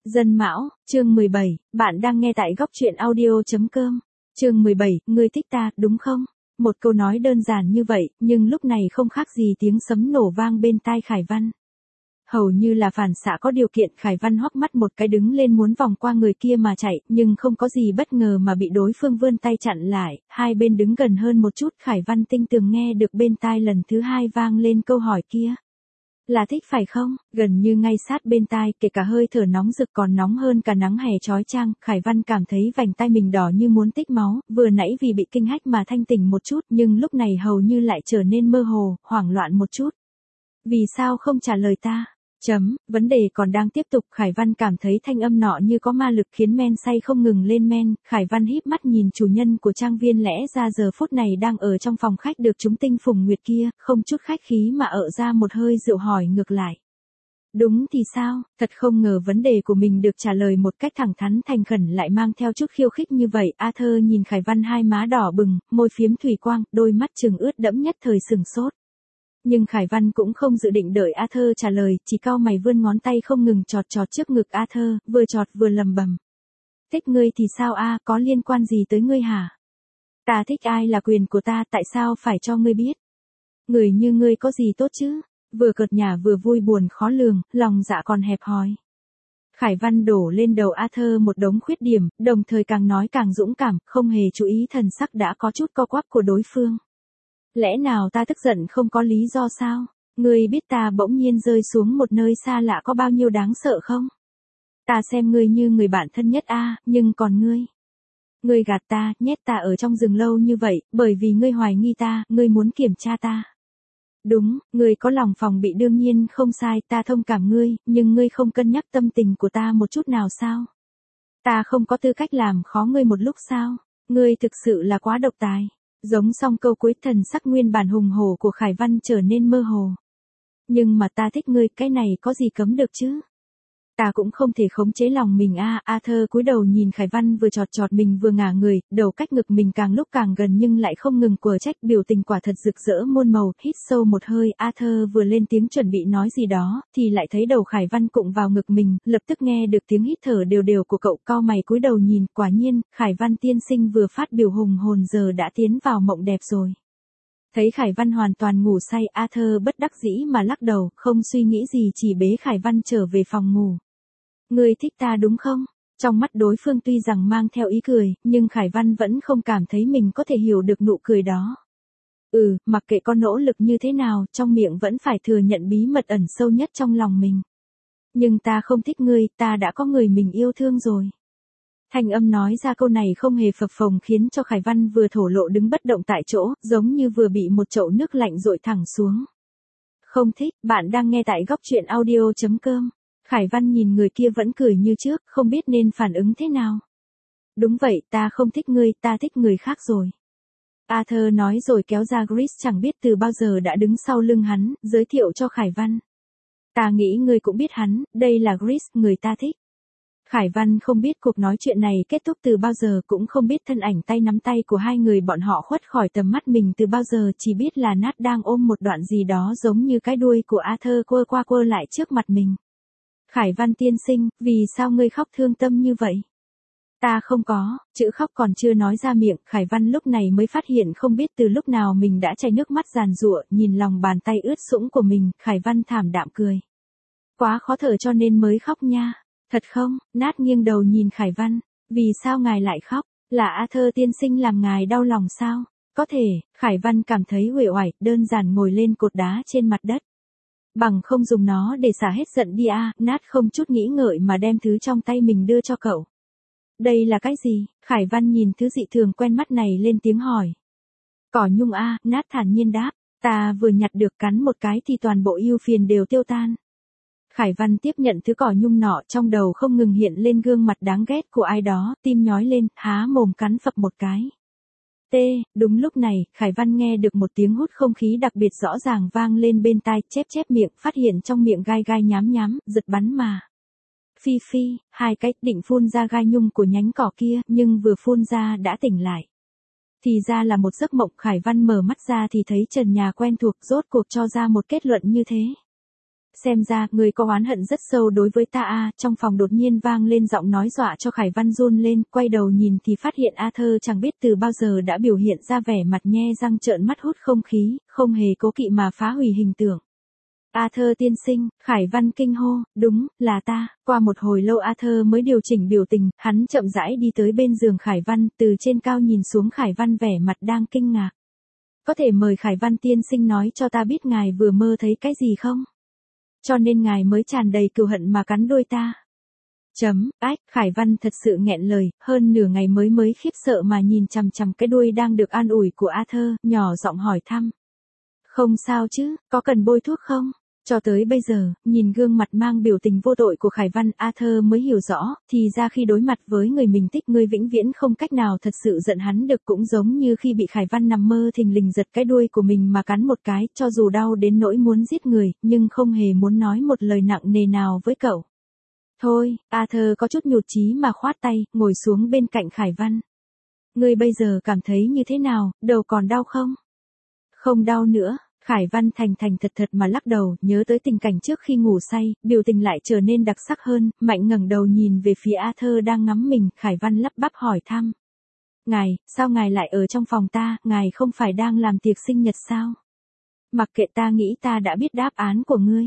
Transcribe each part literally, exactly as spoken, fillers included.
Dân Mão, chương mười bảy, bạn đang nghe tại góc truyện audio.com. Chương mười bảy, ngươi thích ta, đúng không? Một câu nói đơn giản như vậy, nhưng lúc này không khác gì tiếng sấm nổ vang bên tai Khải Văn. Hầu như là phản xạ có điều kiện, Khải Văn hoắc mắt một cái đứng lên muốn vòng qua người kia mà chạy, nhưng không có gì bất ngờ mà bị đối phương vươn tay chặn lại, hai bên đứng gần hơn một chút, Khải Văn tinh tường nghe được bên tai lần thứ hai vang lên câu hỏi kia. Là thích phải không? Gần như ngay sát bên tai, kể cả hơi thở nóng rực còn nóng hơn cả nắng hè chói chang, Khải Văn cảm thấy vành tai mình đỏ như muốn tích máu, vừa nãy vì bị kinh hách mà thanh tỉnh một chút, nhưng lúc này hầu như lại trở nên mơ hồ, hoảng loạn một chút. Vì sao không trả lời ta? Chấm, vấn đề còn đang tiếp tục, Khải Văn cảm thấy thanh âm nọ như có ma lực khiến men say không ngừng lên men, Khải Văn híp mắt nhìn chủ nhân của trang viên lẽ ra giờ phút này đang ở trong phòng khách được chúng tinh phùng nguyệt kia, không chút khách khí mà ợ ra một hơi rượu hỏi ngược lại. Đúng thì sao, thật không ngờ vấn đề của mình được trả lời một cách thẳng thắn thành khẩn lại mang theo chút khiêu khích như vậy, A Thơ nhìn Khải Văn hai má đỏ bừng, môi phiếm thủy quang, đôi mắt trừng ướt đẫm nhất thời sừng sốt. Nhưng Khải Văn cũng không dự định đợi A Thơ trả lời, chỉ cau mày vươn ngón tay không ngừng chọt chọt trước ngực A Thơ, vừa chọt vừa lầm bầm. Thích ngươi thì sao a, có liên quan gì tới ngươi hả? Ta thích ai là quyền của ta, tại sao phải cho ngươi biết? Người như ngươi có gì tốt chứ? Vừa cợt nhả vừa vui buồn khó lường, lòng dạ còn hẹp hòi. Khải Văn đổ lên đầu A Thơ một đống khuyết điểm, đồng thời càng nói càng dũng cảm, không hề chú ý thần sắc đã có chút co quắp của đối phương. Lẽ nào ta tức giận không có lý do sao? Ngươi biết ta bỗng nhiên rơi xuống một nơi xa lạ có bao nhiêu đáng sợ không? Ta xem ngươi như người bạn thân nhất a, nhưng còn ngươi? Ngươi gạt ta, nhét ta ở trong rừng lâu như vậy, bởi vì ngươi hoài nghi ta, ngươi muốn kiểm tra ta. Đúng, ngươi có lòng phòng bị đương nhiên không sai, ta thông cảm ngươi, nhưng ngươi không cân nhắc tâm tình của ta một chút nào sao? Ta không có tư cách làm khó ngươi một lúc sao? Ngươi thực sự là quá độc tài. Giống xong câu cuối, thần sắc nguyên bản hùng hổ của Khải Văn trở nên mơ hồ. Nhưng mà ta thích ngươi, cái này có gì cấm được chứ? Ta cũng không thể khống chế lòng mình a. A Thơ cúi đầu nhìn Khải Văn vừa chọt chọt mình vừa ngả người, đầu cách ngực mình càng lúc càng gần nhưng lại không ngừng quở trách, biểu tình quả thật rực rỡ muôn màu. Hít sâu một hơi, A Thơ vừa lên tiếng chuẩn bị nói gì đó, thì lại thấy đầu Khải Văn cụng vào ngực mình, lập tức nghe được tiếng hít thở đều đều của cậu, cau mày cúi đầu nhìn, quả nhiên, Khải Văn tiên sinh vừa phát biểu hùng hồn giờ đã tiến vào mộng đẹp rồi. Thấy Khải Văn hoàn toàn ngủ say, A Thơ bất đắc dĩ mà lắc đầu, không suy nghĩ gì chỉ bế Khải Văn trở về phòng ngủ. Ngươi thích ta đúng không? Trong mắt đối phương tuy rằng mang theo ý cười, nhưng Khải Văn vẫn không cảm thấy mình có thể hiểu được nụ cười đó. Ừ, mặc kệ có nỗ lực như thế nào, trong miệng vẫn phải thừa nhận bí mật ẩn sâu nhất trong lòng mình. Nhưng ta không thích ngươi, ta đã có người mình yêu thương rồi. Thanh âm nói ra câu này không hề phập phồng khiến cho Khải Văn vừa thổ lộ đứng bất động tại chỗ, giống như vừa bị một chậu nước lạnh dội thẳng xuống. Không thích, bạn đang nghe tại góc truyện audio.com. Khải Văn nhìn người kia vẫn cười như trước, không biết nên phản ứng thế nào. Đúng vậy, ta không thích ngươi, ta thích người khác rồi. A Thơ nói rồi kéo ra Chris chẳng biết từ bao giờ đã đứng sau lưng hắn, giới thiệu cho Khải Văn. Ta nghĩ ngươi cũng biết hắn, đây là Chris, người ta thích. Khải Văn không biết cuộc nói chuyện này kết thúc từ bao giờ, cũng không biết thân ảnh tay nắm tay của hai người bọn họ khuất khỏi tầm mắt mình từ bao giờ, chỉ biết là Nát đang ôm một đoạn gì đó giống như cái đuôi của A Thơ quơ qua quơ lại trước mặt mình. Khải Văn tiên sinh, vì sao ngươi khóc thương tâm như vậy? Ta không có, chữ khóc còn chưa nói ra miệng, Khải Văn lúc này mới phát hiện không biết từ lúc nào mình đã chảy nước mắt giàn giụa, nhìn lòng bàn tay ướt sũng của mình, Khải Văn thảm đạm cười. Quá khó thở cho nên mới khóc nha. Thật không? Nát nghiêng đầu nhìn Khải Văn. Vì sao ngài lại khóc? Là A Thơ tiên sinh làm ngài đau lòng sao? Có thể, Khải Văn cảm thấy uể oải, đơn giản ngồi lên cột đá trên mặt đất. Bằng không dùng nó để xả hết giận đi a. Nát không chút nghĩ ngợi mà đem thứ trong tay mình đưa cho cậu. Đây là cái gì? Khải Văn nhìn thứ dị thường quen mắt này lên tiếng hỏi. Cỏ nhung a. Nát thản nhiên đáp. Ta vừa nhặt được, cắn một cái thì toàn bộ ưu phiền đều tiêu tan. Khải Văn tiếp nhận thứ cỏ nhung nọ, trong đầu không ngừng hiện lên gương mặt đáng ghét của ai đó, tim nhói lên, há mồm cắn phập một cái. T, đúng lúc này, Khải Văn nghe được một tiếng hút không khí đặc biệt rõ ràng vang lên bên tai, chép chép miệng, phát hiện trong miệng gai gai nhám nhám, giật bắn mà. Phi phi, hai cái, định phun ra gai nhung của nhánh cỏ kia, nhưng vừa phun ra đã tỉnh lại. Thì ra là một giấc mộng. Khải Văn mở mắt ra thì thấy trần nhà quen thuộc, rốt cuộc cho ra một kết luận như thế. Xem ra, ngươi có oán hận rất sâu đối với ta a. Trong phòng đột nhiên vang lên giọng nói dọa cho Khải Văn run lên, quay đầu nhìn thì phát hiện Arthur chẳng biết từ bao giờ đã biểu hiện ra vẻ mặt nhe răng trợn mắt hút không khí, không hề cố kỵ mà phá hủy hình tượng. Arthur tiên sinh, Khải Văn kinh hô, đúng, là ta. Qua một hồi lâu Arthur mới điều chỉnh biểu tình, hắn chậm rãi đi tới bên giường Khải Văn, từ trên cao nhìn xuống Khải Văn vẻ mặt đang kinh ngạc. Có thể mời Khải Văn tiên sinh nói cho ta biết ngài vừa mơ thấy cái gì không? Cho nên ngài mới tràn đầy cừu hận mà cắn đôi ta. Chấm, ách, Khải Văn thật sự nghẹn lời, hơn nửa ngày mới mới khiếp sợ mà nhìn chằm chằm cái đuôi đang được an ủi của Arthur, nhỏ giọng hỏi thăm. Không sao chứ, có cần bôi thuốc không? Cho tới bây giờ, nhìn gương mặt mang biểu tình vô tội của Khải Văn, Arthur mới hiểu rõ, thì ra khi đối mặt với người mình thích ngươi vĩnh viễn không cách nào thật sự giận hắn được, cũng giống như khi bị Khải Văn nằm mơ thình lình giật cái đuôi của mình mà cắn một cái, cho dù đau đến nỗi muốn giết người, nhưng không hề muốn nói một lời nặng nề nào với cậu. Thôi, Arthur có chút nhụt chí mà khoát tay, ngồi xuống bên cạnh Khải Văn. Ngươi bây giờ cảm thấy như thế nào, đầu còn đau không? Không đau nữa. Khải Văn thành thành thật thật mà lắc đầu, nhớ tới tình cảnh trước khi ngủ say, biểu tình lại trở nên đặc sắc hơn, mạnh ngẩng đầu nhìn về phía Arthur đang ngắm mình, Khải Văn lắp bắp hỏi thăm. Ngài, sao ngài lại ở trong phòng ta, ngài không phải đang làm tiệc sinh nhật sao? Mặc kệ, ta nghĩ ta đã biết đáp án của ngươi.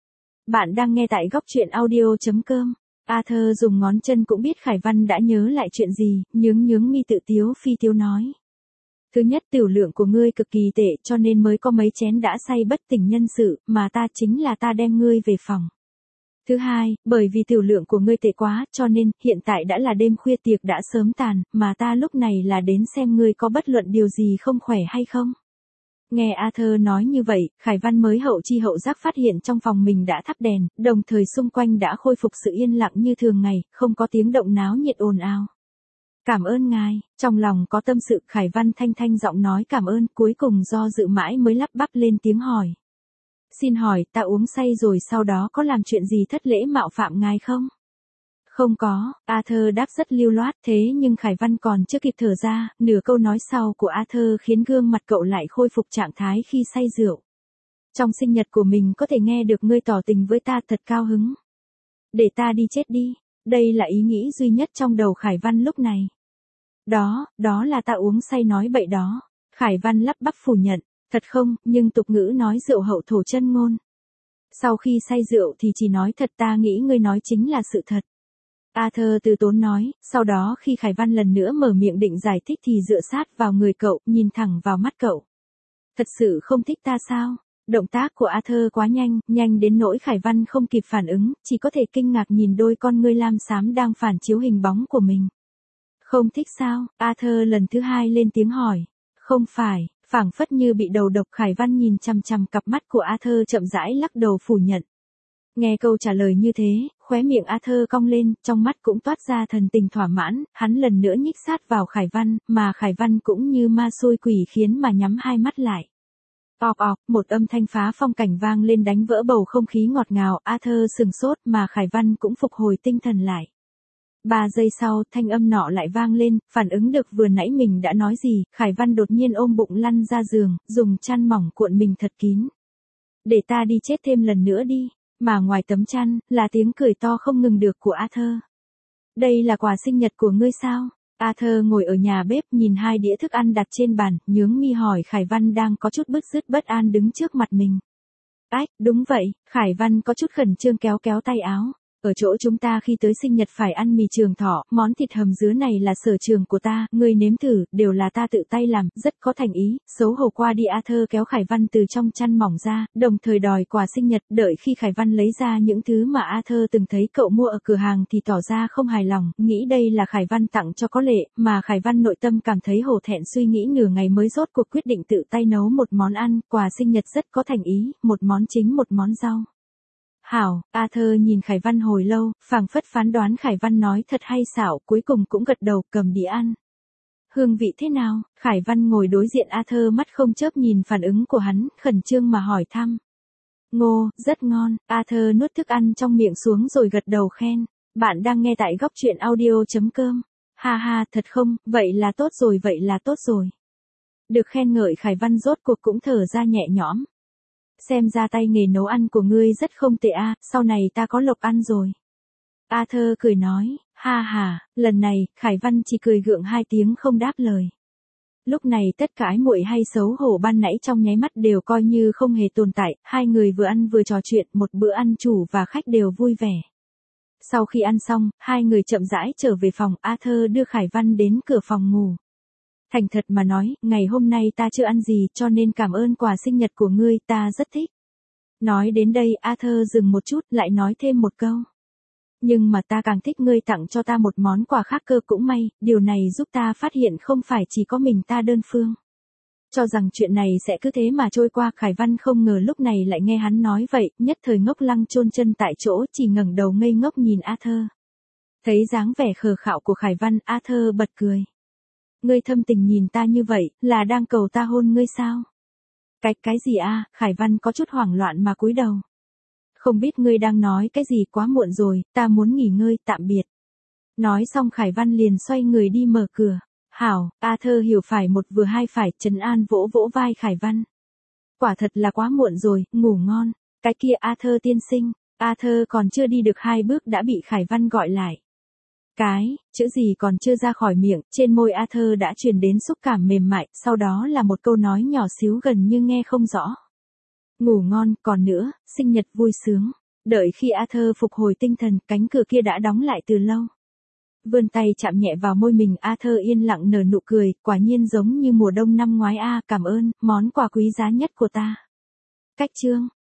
Bạn đang nghe tại góc truyện audio chấm com. Arthur dùng ngón chân cũng biết Khải Văn đã nhớ lại chuyện gì, nhướng nhướng mi tự tiếu phi tiếu nói. Thứ nhất, tiểu lượng của ngươi cực kỳ tệ cho nên mới có mấy chén đã say bất tỉnh nhân sự, mà ta chính là ta đem ngươi về phòng. Thứ hai, bởi vì tiểu lượng của ngươi tệ quá cho nên hiện tại đã là đêm khuya, tiệc đã sớm tàn, mà ta lúc này là đến xem ngươi có bất luận điều gì không khỏe hay không. Nghe Arthur nói như vậy, Khải Văn mới hậu chi hậu giác phát hiện trong phòng mình đã thắp đèn, đồng thời xung quanh đã khôi phục sự yên lặng như thường ngày, không có tiếng động náo nhiệt ồn ào. Cảm ơn ngài, trong lòng có tâm sự, Khải Văn thanh thanh giọng nói cảm ơn, cuối cùng do dự mãi mới lắp bắp lên tiếng hỏi. Xin hỏi, ta uống say rồi sau đó có làm chuyện gì thất lễ mạo phạm ngài không? Không có, Arthur đáp rất lưu loát, thế nhưng Khải Văn còn chưa kịp thở ra, nửa câu nói sau của Arthur khiến gương mặt cậu lại khôi phục trạng thái khi say rượu. Trong sinh nhật của mình có thể nghe được ngươi tỏ tình với ta thật cao hứng. Để ta đi chết đi, đây là ý nghĩ duy nhất trong đầu Khải Văn lúc này. Đó, đó là ta uống say nói bậy đó. Khải Văn lắp bắp phủ nhận, thật không, nhưng tục ngữ nói rượu hậu thổ chân ngôn. Sau khi say rượu thì chỉ nói thật, ta nghĩ ngươi nói chính là sự thật. Arthur từ tốn nói, sau đó khi Khải Văn lần nữa mở miệng định giải thích thì dựa sát vào người cậu, nhìn thẳng vào mắt cậu. Thật sự không thích ta sao? Động tác của Arthur quá nhanh, nhanh đến nỗi Khải Văn không kịp phản ứng, chỉ có thể kinh ngạc nhìn đôi con ngươi lam xám đang phản chiếu hình bóng của mình. Không thích sao? Arthur lần thứ hai lên tiếng hỏi. Không phải, phảng phất như bị đầu độc, Khải Văn nhìn chằm chằm cặp mắt của Arthur chậm rãi lắc đầu phủ nhận. Nghe câu trả lời như thế, khóe miệng Arthur cong lên, trong mắt cũng toát ra thần tình thỏa mãn, hắn lần nữa nhích sát vào Khải Văn, mà Khải Văn cũng như ma xui quỷ khiến mà nhắm hai mắt lại. Ọc ọc, một âm thanh phá phong cảnh vang lên đánh vỡ bầu không khí ngọt ngào, Arthur sừng sốt mà Khải Văn cũng phục hồi tinh thần lại. Ba giây sau, thanh âm nọ lại vang lên, phản ứng được vừa nãy mình đã nói gì, Khải Văn đột nhiên ôm bụng lăn ra giường, dùng chăn mỏng cuộn mình thật kín. Để ta đi chết thêm lần nữa đi, mà ngoài tấm chăn, là tiếng cười to không ngừng được của Arthur. Đây là quà sinh nhật của ngươi sao? Arthur ngồi ở nhà bếp nhìn hai đĩa thức ăn đặt trên bàn, nhướng mi hỏi Khải Văn đang có chút bứt rứt bất an đứng trước mặt mình. Ách, đúng vậy, Khải Văn có chút khẩn trương kéo kéo tay áo. Ở chỗ chúng ta khi tới sinh nhật phải ăn mì trường thọ, món thịt hầm dứa này là sở trường của ta, ngươi nếm thử, đều là ta tự tay làm, rất có thành ý. Xấu hổ qua đi, Arthur kéo Khải Văn từ trong chăn mỏng ra, đồng thời đòi quà sinh nhật. Đợi khi Khải Văn lấy ra những thứ mà Arthur từng thấy cậu mua ở cửa hàng thì tỏ ra không hài lòng, nghĩ đây là Khải Văn tặng cho có lệ, mà Khải Văn nội tâm cảm thấy hổ thẹn, suy nghĩ nửa ngày mới rốt cuộc quyết định tự tay nấu một món ăn, quà sinh nhật rất có thành ý, một món chính một món rau. Hảo, Arthur nhìn Khải Văn hồi lâu, phảng phất phán đoán Khải Văn nói thật hay xảo, cuối cùng cũng gật đầu, cầm đĩa ăn. Hương vị thế nào? Khải Văn ngồi đối diện Arthur mắt không chớp nhìn phản ứng của hắn, khẩn trương mà hỏi thăm. Ngô, rất ngon, Arthur nuốt thức ăn trong miệng xuống rồi gật đầu khen. Bạn đang nghe tại góc truyện audio chấm com. Ha ha, thật không, vậy là tốt rồi, vậy là tốt rồi. Được khen ngợi Khải Văn rốt cuộc cũng thở ra nhẹ nhõm. Xem ra tay nghề nấu ăn của ngươi rất không tệ a, sau này ta có lộc ăn rồi. Arthur cười nói, ha ha, lần này, Khải Văn chỉ cười gượng hai tiếng không đáp lời. Lúc này tất cả ái muội hay xấu hổ ban nãy trong nháy mắt đều coi như không hề tồn tại, hai người vừa ăn vừa trò chuyện, một bữa ăn chủ và khách đều vui vẻ. Sau khi ăn xong, hai người chậm rãi trở về phòng, Arthur đưa Khải Văn đến cửa phòng ngủ. Thành thật mà nói, ngày hôm nay ta chưa ăn gì cho nên cảm ơn quà sinh nhật của ngươi, ta rất thích. Nói đến đây Arthur dừng một chút lại nói thêm một câu. Nhưng mà ta càng thích ngươi tặng cho ta một món quà khác cơ, cũng may, điều này giúp ta phát hiện không phải chỉ có mình ta đơn phương. Cho rằng chuyện này sẽ cứ thế mà trôi qua, Khải Văn không ngờ lúc này lại nghe hắn nói vậy, nhất thời ngốc lăng chôn chân tại chỗ, chỉ ngẩng đầu ngây ngốc nhìn Arthur. Thấy dáng vẻ khờ khạo của Khải Văn, Arthur bật cười. Ngươi thâm tình nhìn ta như vậy, là đang cầu ta hôn ngươi sao? Cái, cái gì a? Khải Văn có chút hoảng loạn mà cúi đầu. Không biết ngươi đang nói cái gì, quá muộn rồi, ta muốn nghỉ ngơi, tạm biệt. Nói xong Khải Văn liền xoay người đi mở cửa. Hảo, Arthur hiểu phải một vừa hai phải, trấn an vỗ vỗ vai Khải Văn. Quả thật là quá muộn rồi, ngủ ngon. Cái kia Arthur tiên sinh, Arthur còn chưa đi được hai bước đã bị Khải Văn gọi lại. Cái, chữ gì còn chưa ra khỏi miệng, trên môi Arthur đã truyền đến xúc cảm mềm mại, sau đó là một câu nói nhỏ xíu gần như nghe không rõ. Ngủ ngon, còn nữa, sinh nhật vui sướng. Đợi khi Arthur phục hồi tinh thần, cánh cửa kia đã đóng lại từ lâu. Vươn tay chạm nhẹ vào môi mình, Arthur yên lặng nở nụ cười, quả nhiên giống như mùa đông năm ngoái a, cảm ơn, món quà quý giá nhất của ta. Cách chương